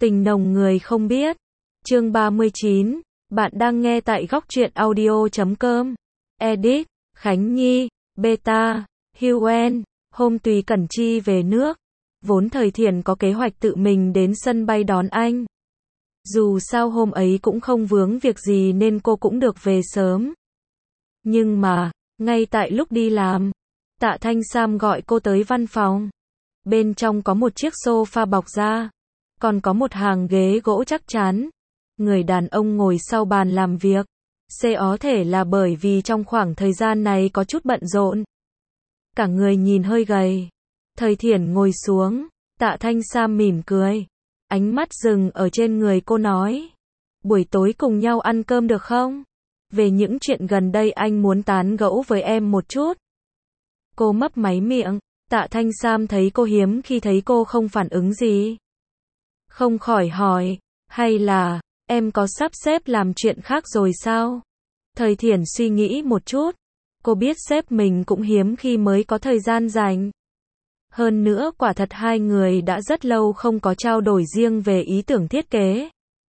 Tình nồng người không biết. Chương 39. Bạn đang nghe tại góc truyện audio.com. Edit. Khánh Nhi. Beta. Huen. Hôm Tùy Cẩn Chi về nước. Vốn Thời Thiển có kế hoạch tự mình đến sân bay đón anh. Dù sao hôm ấy cũng không vướng việc gì nên cô cũng được về sớm. Nhưng mà, ngay tại lúc đi làm, Tạ Thanh Sam gọi cô tới văn phòng. Bên trong có một chiếc sofa bọc da, còn có một hàng ghế gỗ chắc chắn. Người đàn ông ngồi sau bàn làm việc. Có thể là bởi vì trong khoảng thời gian này có chút bận rộn. Cả người nhìn hơi gầy. Thời Thiển ngồi xuống, Tạ Thanh Sam mỉm cười. Ánh mắt dừng ở trên người cô nói. Buổi tối cùng nhau ăn cơm được không? Về những chuyện gần đây anh muốn tán gẫu với em một chút. Cô mấp máy miệng. Tạ Thanh Sam thấy cô hiếm khi thấy cô không phản ứng gì. Không khỏi hỏi, hay là, em có sắp xếp làm chuyện khác rồi sao? Thời Thiển suy nghĩ một chút. Cô biết sếp mình cũng hiếm khi mới có thời gian rảnh. Hơn nữa quả thật hai người đã rất lâu không có trao đổi riêng về ý tưởng thiết kế.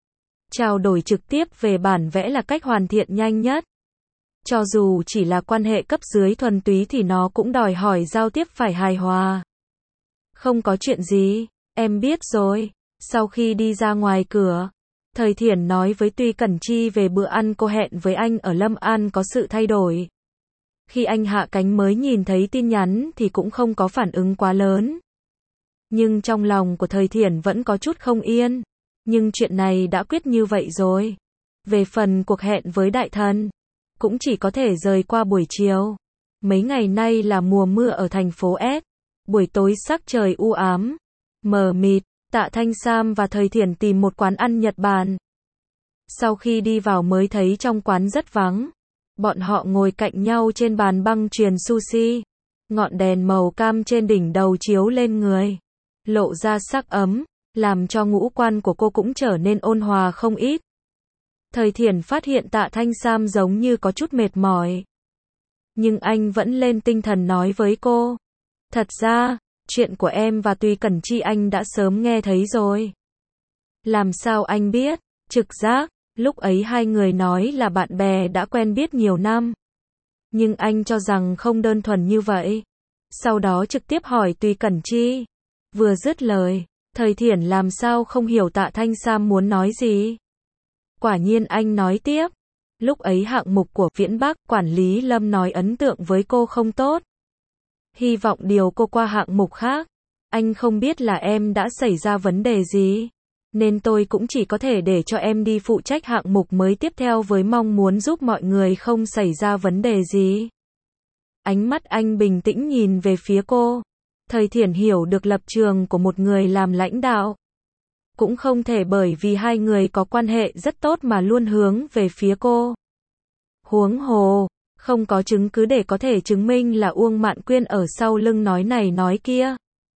Trao đổi trực tiếp về bản vẽ là cách hoàn thiện nhanh nhất. Cho dù chỉ là quan hệ cấp dưới thuần túy thì nó cũng đòi hỏi giao tiếp phải hài hòa. Không có chuyện gì, em biết rồi. Sau khi đi ra ngoài cửa, Thời Thiển nói với Tuy Cẩn Chi về bữa ăn cô hẹn với anh ở Lâm An có sự thay đổi. Khi anh hạ cánh mới nhìn thấy tin nhắn thì cũng không có phản ứng quá lớn. Nhưng trong lòng của Thời Thiển vẫn có chút không yên. Nhưng chuyện này đã quyết như vậy rồi. Về phần cuộc hẹn với đại thần, cũng chỉ có thể rời qua buổi chiều. Mấy ngày nay là mùa mưa ở thành phố S. Buổi tối sắc trời u ám, mờ mịt. Tạ Thanh Sam và Thời Thiển tìm một quán ăn Nhật Bản. Sau khi đi vào mới thấy trong quán rất vắng. Bọn họ ngồi cạnh nhau trên bàn băng chuyền sushi. Ngọn đèn màu cam trên đỉnh đầu chiếu lên người, lộ ra sắc ấm, làm cho ngũ quan của cô cũng trở nên ôn hòa không ít. Thời Thiển phát hiện Tạ Thanh Sam giống như có chút mệt mỏi. Nhưng anh vẫn lên tinh thần nói với cô. Thật ra, chuyện của em và Tuy Cẩn Chi anh đã sớm nghe thấy rồi. Làm sao anh biết? Trực giác, lúc ấy hai người nói là bạn bè đã quen biết nhiều năm. Nhưng anh cho rằng không đơn thuần như vậy. Sau đó trực tiếp hỏi Tuy Cẩn Chi. Vừa dứt lời, Thời Thiển làm sao không hiểu Tạ Thanh Sam muốn nói gì. Quả nhiên anh nói tiếp. Lúc ấy hạng mục của Viễn Bắc, quản lý Lâm nói ấn tượng với cô không tốt. Hy vọng điều cô qua hạng mục khác. Anh không biết là em đã xảy ra vấn đề gì. Nên tôi cũng chỉ có thể để cho em đi phụ trách hạng mục mới tiếp theo với mong muốn giúp mọi người không xảy ra vấn đề gì. Ánh mắt anh bình tĩnh nhìn về phía cô. Thời Thiển hiểu được lập trường của một người làm lãnh đạo. Cũng không thể bởi vì hai người có quan hệ rất tốt mà luôn hướng về phía cô. Huống hồ, không có chứng cứ để có thể chứng minh là Uông Mạn Quyên ở sau lưng nói này nói kia.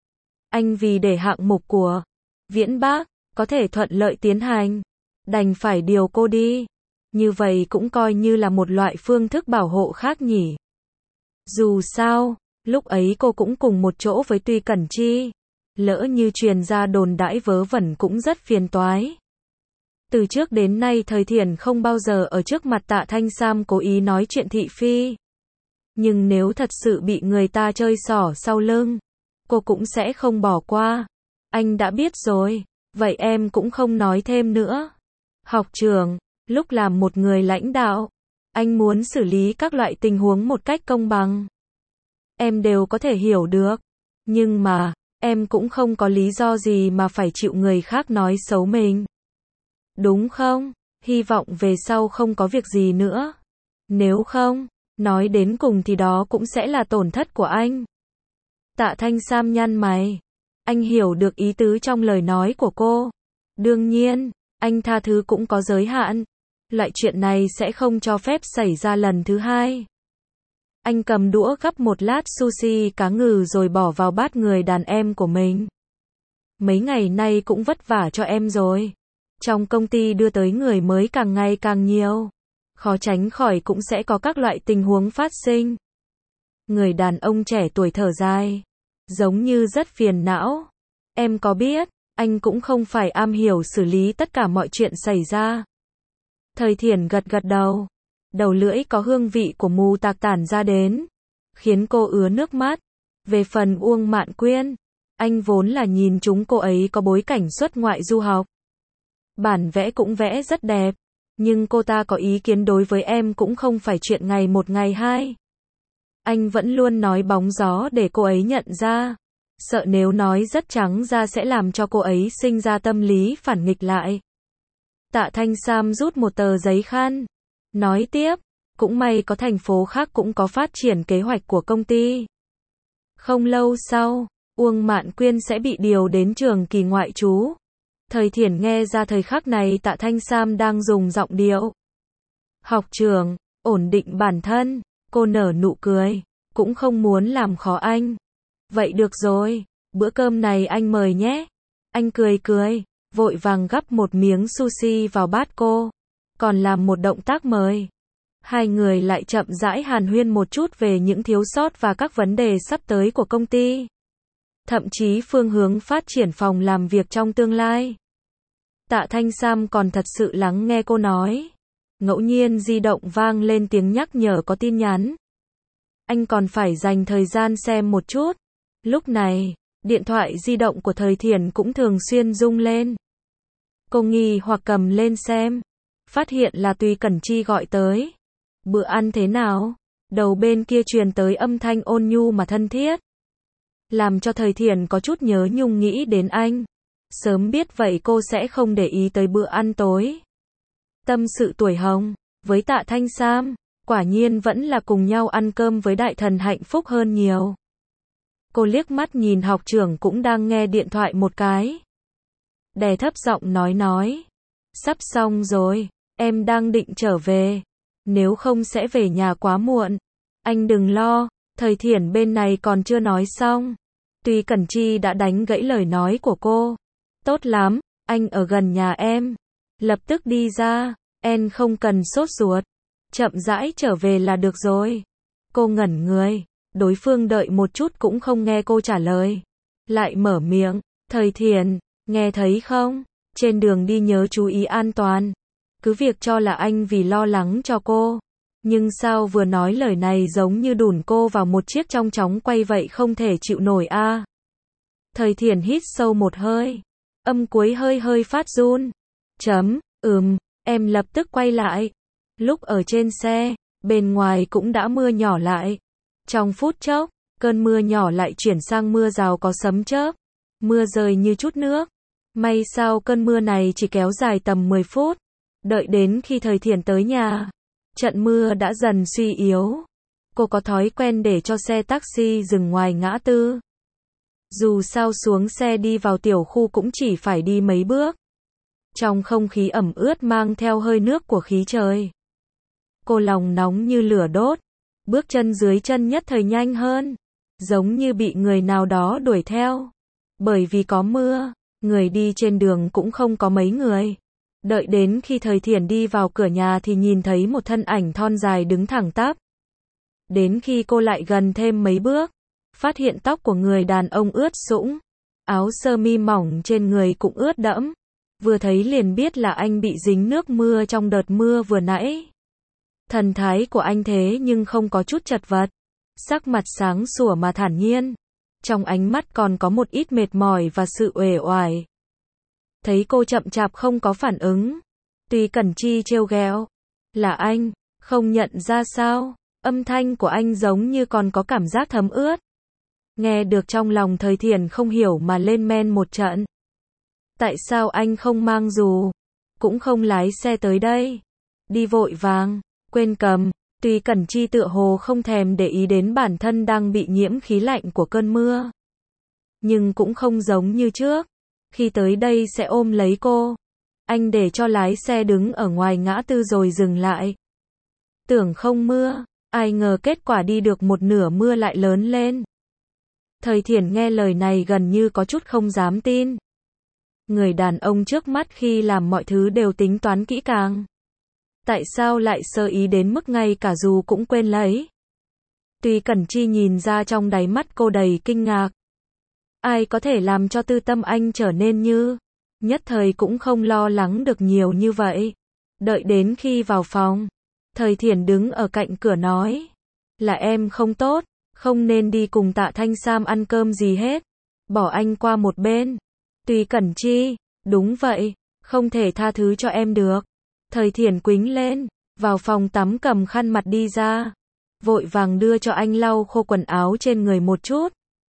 Anh vì để hạng mục của Viễn Bắc có thể thuận lợi tiến hành, đành phải điều cô đi. Như vậy cũng coi như là một loại phương thức bảo hộ khác nhỉ. Dù sao, lúc ấy cô cũng cùng một chỗ với Tuy Cẩn Chi. Lỡ như truyền ra đồn đãi vớ vẩn cũng rất phiền toái. Từ trước đến nay Thời Thiển không bao giờ ở trước mặt Tạ Thanh Sam cố ý nói chuyện thị phi. Nhưng nếu thật sự bị người ta chơi xỏ sau lưng, cô cũng sẽ không bỏ qua. Anh đã biết rồi, vậy em cũng không nói thêm nữa. Học trưởng, lúc làm một người lãnh đạo, anh muốn xử lý các loại tình huống một cách công bằng. Em đều có thể hiểu được. Nhưng mà, em cũng không có lý do gì mà phải chịu người khác nói xấu mình. Đúng không? Hy vọng về sau không có việc gì nữa. Nếu không, nói đến cùng thì đó cũng sẽ là tổn thất của anh. Tạ Thanh Sam nhăn mày. Anh hiểu được ý tứ trong lời nói của cô. Đương nhiên, anh tha thứ cũng có giới hạn. Loại chuyện này sẽ không cho phép xảy ra lần thứ hai. Anh cầm đũa gắp một lát sushi cá ngừ rồi bỏ vào bát người đàn em của mình. Mấy ngày nay cũng vất vả cho em rồi. Trong công ty đưa tới người mới càng ngày càng nhiều. Khó tránh khỏi cũng sẽ có các loại tình huống phát sinh. Người đàn ông trẻ tuổi thở dài. Giống như rất phiền não. Em có biết, anh cũng không phải am hiểu xử lý tất cả mọi chuyện xảy ra. Thời Thiển gật gật đầu. Đầu lưỡi có hương vị của mù tạc tản ra đến, khiến cô ứa nước mắt. Về phần Uông Mạn Quyên, anh vốn là nhìn chúng cô ấy có bối cảnh xuất ngoại du học. Bản vẽ cũng vẽ rất đẹp, nhưng cô ta có ý kiến đối với em cũng không phải chuyện ngày một ngày hai. Anh vẫn luôn nói bóng gió để cô ấy nhận ra, sợ nếu nói rất trắng ra sẽ làm cho cô ấy sinh ra tâm lý phản nghịch lại. Tạ Thanh Sam rút một tờ giấy khăn, nói tiếp, cũng may có thành phố khác cũng có phát triển kế hoạch của công ty. Không lâu sau, Uông Mạn Quyên sẽ bị điều đến trường kỳ ngoại trú. Thời Thiển nghe ra thời khắc này Tạ Thanh Sam đang dùng giọng điệu học trưởng, ổn định bản thân, cô nở nụ cười, cũng không muốn làm khó anh. Vậy được rồi, bữa cơm này anh mời nhé. Anh cười cười, vội vàng gắp một miếng sushi vào bát cô, còn làm một động tác mời. Hai người lại chậm rãi hàn huyên một chút về những thiếu sót và các vấn đề sắp tới của công ty. Thậm chí phương hướng phát triển phòng làm việc trong tương lai. Tạ Thanh Sam còn thật sự lắng nghe cô nói. Ngẫu nhiên di động vang lên tiếng nhắc nhở có tin nhắn. Anh còn phải dành thời gian xem một chút. Lúc này, điện thoại di động của Thời Thiển cũng thường xuyên rung lên. Cô nghi hoặc cầm lên xem. Phát hiện là Tùy Cẩn Chi gọi tới. Bữa ăn thế nào? Đầu bên kia truyền tới âm thanh ôn nhu mà thân thiết. Làm cho Thời Thiển có chút nhớ nhung nghĩ đến anh. Sớm biết vậy cô sẽ không để ý tới bữa ăn tối. Tâm sự tuổi hồng, với Tạ Thanh Sam, quả nhiên vẫn là cùng nhau ăn cơm với đại thần hạnh phúc hơn nhiều. Cô liếc mắt nhìn học trưởng cũng đang nghe điện thoại một cái. Đè thấp giọng nói. Sắp xong rồi, em đang định trở về. Nếu không sẽ về nhà quá muộn. Anh đừng lo, Thời Thiển bên này còn chưa nói xong. Tùy Cẩn Chi đã đánh gãy lời nói của cô. Tốt lắm, anh ở gần nhà em. Lập tức đi ra, em không cần sốt ruột. Chậm rãi trở về là được rồi. Cô ngẩn người, đối phương đợi một chút cũng không nghe cô trả lời. Lại mở miệng, Thời Thiển, nghe thấy không? Trên đường đi nhớ chú ý an toàn. Cứ việc cho là anh vì lo lắng cho cô. Nhưng sao vừa nói lời này giống như đùn cô vào một chiếc trong chóng quay vậy không thể chịu nổi a. Thời Thiển hít sâu một hơi. Âm cuối hơi phát run. Em lập tức quay lại. Lúc ở trên xe, bên ngoài cũng đã mưa nhỏ lại. Trong phút chốc, cơn mưa nhỏ lại chuyển sang mưa rào có sấm chớp. Mưa rơi như chút nước. May sao cơn mưa này chỉ kéo dài tầm 10 phút. Đợi đến khi Thời Thiển tới nhà, trận mưa đã dần suy yếu. Cô có thói quen để cho xe taxi dừng ngoài ngã tư. Dù sao xuống xe đi vào tiểu khu cũng chỉ phải đi mấy bước. Trong không khí ẩm ướt mang theo hơi nước của khí trời. Cô lòng nóng như lửa đốt. Bước chân dưới chân nhất thời nhanh hơn. Giống như bị người nào đó đuổi theo. Bởi vì có mưa, người đi trên đường cũng không có mấy người. Đợi đến khi Thời Thiển đi vào cửa nhà thì nhìn thấy một thân ảnh thon dài đứng thẳng tắp. Đến khi cô lại gần thêm mấy bước, phát hiện tóc của người đàn ông ướt sũng, áo sơ mi mỏng trên người cũng ướt đẫm. Vừa thấy liền biết là anh bị dính nước mưa trong đợt mưa vừa nãy. Thần thái của anh thế nhưng không có chút chật vật, sắc mặt sáng sủa mà thản nhiên. Trong ánh mắt còn có một ít mệt mỏi và sự uể oải. Thấy cô chậm chạp không có phản ứng, Tùy Cẩn Chi trêu ghẹo, là anh, không nhận ra sao? Âm thanh của anh giống như còn có cảm giác thấm ướt. Nghe được trong lòng Thời Thiển không hiểu mà lên men một trận. Tại sao anh không mang dù, cũng không lái xe tới đây? Đi vội vàng, quên cầm. Tùy Cẩn Chi tựa hồ không thèm để ý đến bản thân đang bị nhiễm khí lạnh của cơn mưa. Nhưng cũng không giống như trước. Khi tới đây sẽ ôm lấy cô. Anh để cho lái xe đứng ở ngoài ngã tư rồi dừng lại. Tưởng không mưa, ai ngờ kết quả đi được một nửa mưa lại lớn lên. Thời Thiển nghe lời này gần như có chút không dám tin. Người đàn ông trước mắt khi làm mọi thứ đều tính toán kỹ càng. Tại sao lại sơ ý đến mức ngay cả dù cũng quên lấy? Tùy Cẩn Chi nhìn ra trong đáy mắt cô đầy kinh ngạc. Ai có thể làm cho tư tâm anh trở nên như, nhất thời cũng không lo lắng được nhiều như vậy. Đợi đến khi vào phòng, Thời Thiển đứng ở cạnh cửa nói, là em không tốt, không nên đi cùng Tạ Thanh Sam ăn cơm gì hết, bỏ anh qua một bên. Tùy Cẩn Chi, đúng vậy, không thể tha thứ cho em được. Thời Thiển quĩnh lên, vào phòng tắm cầm khăn mặt đi ra, vội vàng đưa cho anh lau khô quần áo trên người một chút,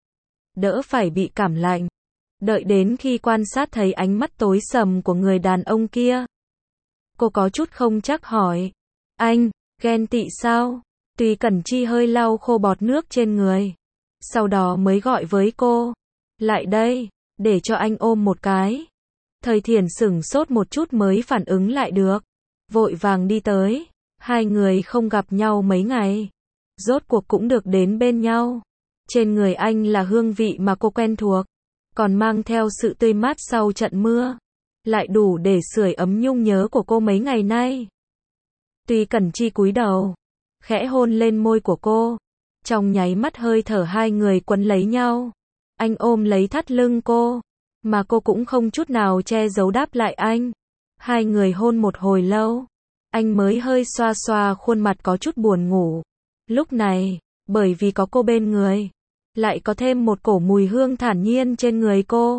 đỡ phải bị cảm lạnh. Đợi đến khi quan sát thấy ánh mắt tối sầm của người đàn ông kia, cô có chút không chắc hỏi, anh, ghen tị sao? Tùy Cẩn Chi hơi lau khô bọt nước trên người, sau đó mới gọi với cô, lại đây, để cho anh ôm một cái. Thời Thiển sửng sốt một chút mới phản ứng lại được, vội vàng đi tới, hai người không gặp nhau mấy ngày, rốt cuộc cũng được đến bên nhau. Trên người anh là hương vị mà cô quen thuộc, còn mang theo sự tươi mát sau trận mưa, lại đủ để sưởi ấm nhung nhớ của cô mấy ngày nay. Tùy Cẩn Chi cúi đầu, khẽ hôn lên môi của cô, trong nháy mắt hơi thở hai người quấn lấy nhau. Anh ôm lấy thắt lưng cô, mà cô cũng không chút nào che giấu đáp lại anh. Hai người hôn một hồi lâu, anh mới hơi xoa xoa khuôn mặt có chút buồn ngủ. Lúc này, bởi vì có cô bên người, lại có thêm một cổ mùi hương thản nhiên trên người cô,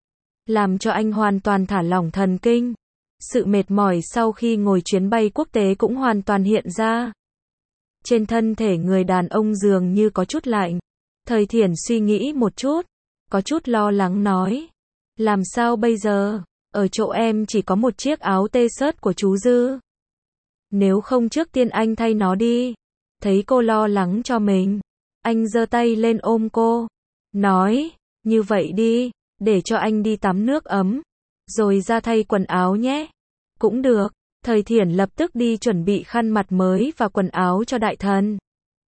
làm cho anh hoàn toàn thả lỏng thần kinh. Sự mệt mỏi sau khi ngồi chuyến bay quốc tế cũng hoàn toàn hiện ra. Trên thân thể người đàn ông dường như có chút lạnh. Thời Thiển suy nghĩ một chút, có chút lo lắng nói, làm sao bây giờ, ở chỗ em chỉ có một chiếc áo t-shirt của chú Dư. Nếu không trước tiên anh thay nó đi. Thấy cô lo lắng cho mình, anh giơ tay lên ôm cô, nói, như vậy đi, để cho anh đi tắm nước ấm, rồi ra thay quần áo nhé. Cũng được. Thời Thiển lập tức đi chuẩn bị khăn mặt mới và quần áo cho đại thần.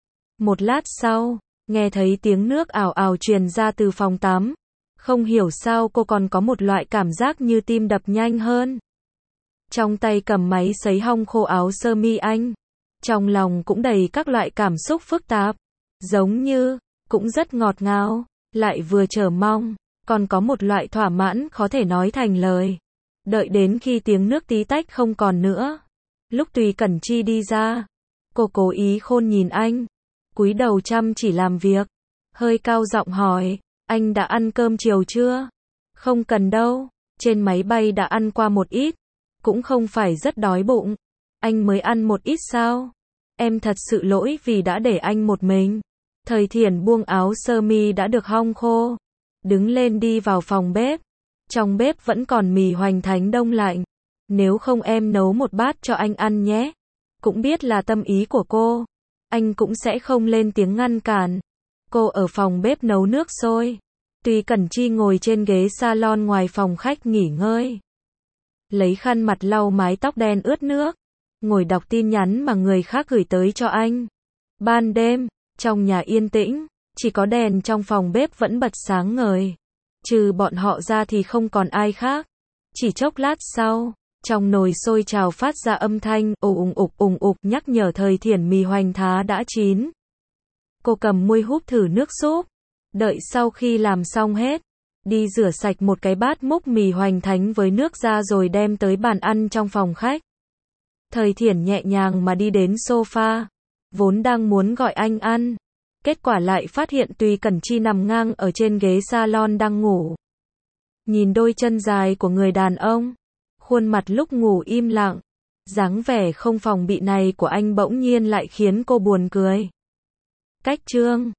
Một lát sau, nghe thấy tiếng nước ào ào truyền ra từ phòng tắm. Không hiểu sao cô còn có một loại cảm giác như tim đập nhanh hơn. Trong tay cầm máy sấy hong khô áo sơ mi anh. Trong lòng cũng đầy các loại cảm xúc phức tạp. Giống như, cũng rất ngọt ngào, lại vừa chờ mong, còn có một loại thỏa mãn khó thể nói thành lời. Đợi đến khi tiếng nước tí tách không còn nữa, lúc Tùy Cẩn Chi đi ra, cô cố ý khôn nhìn anh, cúi đầu chăm chỉ làm việc, hơi cao giọng hỏi, anh đã ăn cơm chiều chưa? Không cần đâu, trên máy bay đã ăn qua một ít, cũng không phải rất đói bụng. Anh mới ăn một ít sao? Em thật sự lỗi vì đã để anh một mình. Thời Thiển buông áo sơ mi đã được hong khô, đứng lên đi vào phòng bếp. Trong bếp vẫn còn mì hoành thánh đông lạnh. Nếu không em nấu một bát cho anh ăn nhé. Cũng biết là tâm ý của cô, anh cũng sẽ không lên tiếng ngăn cản. Cô ở phòng bếp nấu nước sôi. Tùy Cẩn Chi ngồi trên ghế salon ngoài phòng khách nghỉ ngơi, lấy khăn mặt lau mái tóc đen ướt nước, ngồi đọc tin nhắn mà người khác gửi tới cho anh. Ban đêm, trong nhà yên tĩnh, chỉ có đèn trong phòng bếp vẫn bật sáng ngời. Trừ bọn họ ra thì không còn ai khác. Chỉ chốc lát sau, trong nồi sôi trào phát ra âm thanh ùng ục nhắc nhở Thời Thiển mì hoành thá đã chín. Cô cầm muôi húp thử nước súp. Đợi sau khi làm xong hết, đi rửa sạch một cái bát múc mì hoành thánh với nước ra rồi đem tới bàn ăn trong phòng khách. Thời Thiển nhẹ nhàng mà đi đến sofa, vốn đang muốn gọi anh ăn. Kết quả lại phát hiện Tùy Cẩn Chi nằm ngang ở trên ghế salon đang ngủ. Nhìn đôi chân dài của người đàn ông, khuôn mặt lúc ngủ im lặng, dáng vẻ không phòng bị này của anh bỗng nhiên lại khiến cô buồn cười. Cách chương